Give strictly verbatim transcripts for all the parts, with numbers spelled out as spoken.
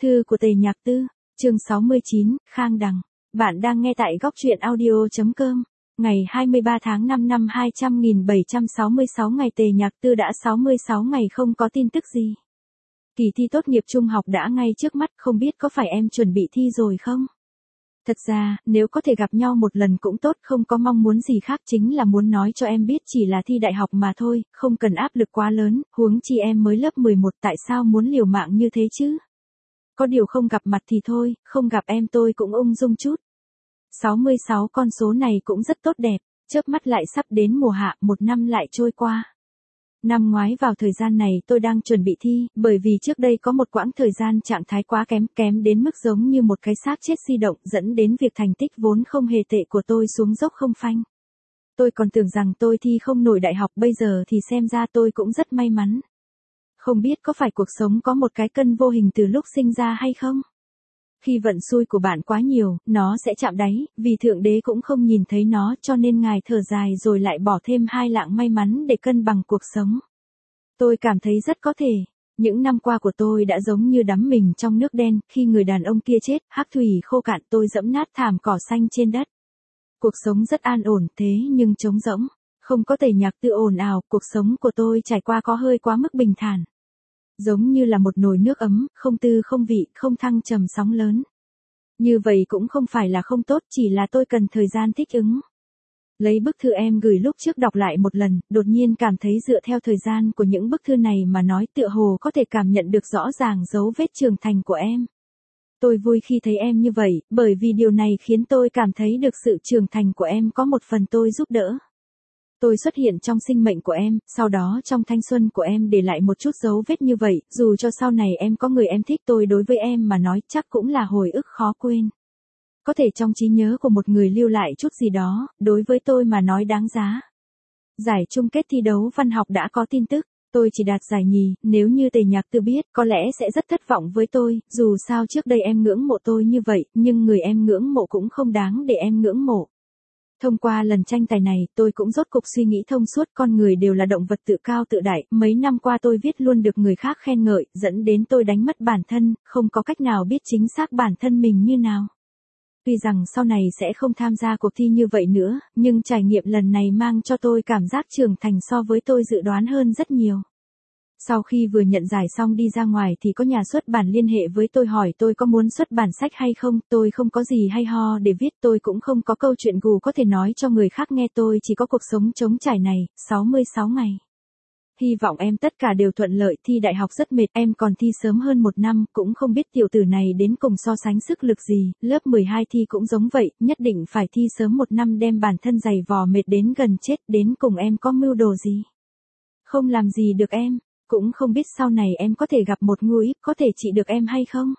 Thư của Tề Nhạc Tư, chương sáu mươi chín, Khang Đằng. Bạn đang nghe tại góc truyện audio.com. Ngày hai mươi ba tháng năm năm hai trăm nghìn bảy trăm sáu mươi sáu ngày Tề Nhạc Tư đã sáu mươi sáu ngày không có tin tức gì. Kỳ thi tốt nghiệp trung học đã ngay trước mắt, không biết có phải em chuẩn bị thi rồi không? Thật ra, nếu có thể gặp nhau một lần cũng tốt, không có mong muốn gì khác, chính là muốn nói cho em biết chỉ là thi đại học mà thôi, không cần áp lực quá lớn, huống chi em mới lớp mười một, tại sao muốn liều mạng như thế chứ? Có điều không gặp mặt thì thôi, không gặp em tôi cũng ung dung chút. sáu mươi sáu con số này cũng rất tốt đẹp, chớp mắt lại sắp đến mùa hạ, một năm lại trôi qua. Năm ngoái vào thời gian này tôi đang chuẩn bị thi, bởi vì trước đây có một quãng thời gian trạng thái quá kém, kém đến mức giống như một cái xác chết di động, dẫn đến việc thành tích vốn không hề tệ của tôi xuống dốc không phanh. Tôi còn tưởng rằng tôi thi không nổi đại học, bây giờ thì xem ra tôi cũng rất may mắn. Không biết có phải cuộc sống có một cái cân vô hình từ lúc sinh ra hay không? Khi vận xui của bạn quá nhiều, nó sẽ chạm đáy, vì Thượng Đế cũng không nhìn thấy nó, cho nên Ngài thở dài rồi lại bỏ thêm hai lạng may mắn để cân bằng cuộc sống. Tôi cảm thấy rất có thể. Những năm qua của tôi đã giống như đắm mình trong nước đen, khi người đàn ông kia chết, hắc thủy khô cạn, tôi dẫm nát thảm cỏ xanh trên đất. Cuộc sống rất an ổn, thế nhưng trống rỗng. Không có Tề Nhạc Tư ồn ào, cuộc sống của tôi trải qua có hơi quá mức bình thản. Giống như là một nồi nước ấm, không tư không vị, không thăng trầm sóng lớn. Như vậy cũng không phải là không tốt, chỉ là tôi cần thời gian thích ứng. Lấy bức thư em gửi lúc trước đọc lại một lần, đột nhiên cảm thấy dựa theo thời gian của những bức thư này mà nói, tựa hồ có thể cảm nhận được rõ ràng dấu vết trưởng thành của em. Tôi vui khi thấy em như vậy, bởi vì điều này khiến tôi cảm thấy được sự trưởng thành của em có một phần tôi giúp đỡ. Tôi xuất hiện trong sinh mệnh của em, sau đó trong thanh xuân của em để lại một chút dấu vết như vậy, dù cho sau này em có người em thích, tôi đối với em mà nói chắc cũng là hồi ức khó quên. Có thể trong trí nhớ của một người lưu lại chút gì đó, đối với tôi mà nói đáng giá. Giải chung kết thi đấu văn học đã có tin tức, tôi chỉ đạt giải nhì, nếu như Tề Nhạc Tư biết, có lẽ sẽ rất thất vọng với tôi, dù sao trước đây em ngưỡng mộ tôi như vậy, nhưng người em ngưỡng mộ cũng không đáng để em ngưỡng mộ. Thông qua lần tranh tài này, tôi cũng rốt cục suy nghĩ thông suốt, con người đều là động vật tự cao tự đại, mấy năm qua tôi viết luôn được người khác khen ngợi, dẫn đến tôi đánh mất bản thân, không có cách nào biết chính xác bản thân mình như nào. Tuy rằng sau này sẽ không tham gia cuộc thi như vậy nữa, nhưng trải nghiệm lần này mang cho tôi cảm giác trưởng thành so với tôi dự đoán hơn rất nhiều. Sau khi vừa nhận giải xong đi ra ngoài thì có nhà xuất bản liên hệ với tôi hỏi tôi có muốn xuất bản sách hay không, tôi không có gì hay ho để viết, tôi cũng không có câu chuyện gù có thể nói cho người khác nghe, tôi chỉ có cuộc sống trống trải này, sáu mươi sáu ngày. Hy vọng em tất cả đều thuận lợi, thi đại học rất mệt, em còn thi sớm hơn một năm, cũng không biết tiểu tử này đến cùng so sánh sức lực gì, lớp mười hai thi cũng giống vậy, nhất định phải thi sớm một năm đem bản thân dày vò mệt đến gần chết, đến cùng em có mưu đồ gì? Không làm gì được em. Cũng không biết sau này em có thể gặp một người, có thể trị được em hay không?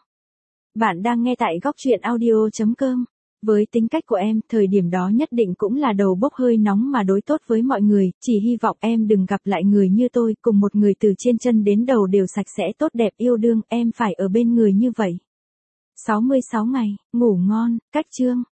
Bạn đang nghe tại góc truyện audio.com. Với tính cách của em, thời điểm đó nhất định cũng là đầu bốc hơi nóng mà đối tốt với mọi người, chỉ hy vọng em đừng gặp lại người như tôi, cùng một người từ trên chân đến đầu đều sạch sẽ tốt đẹp yêu đương, em phải ở bên người như vậy. sáu mươi sáu ngày, ngủ ngon, cách chương.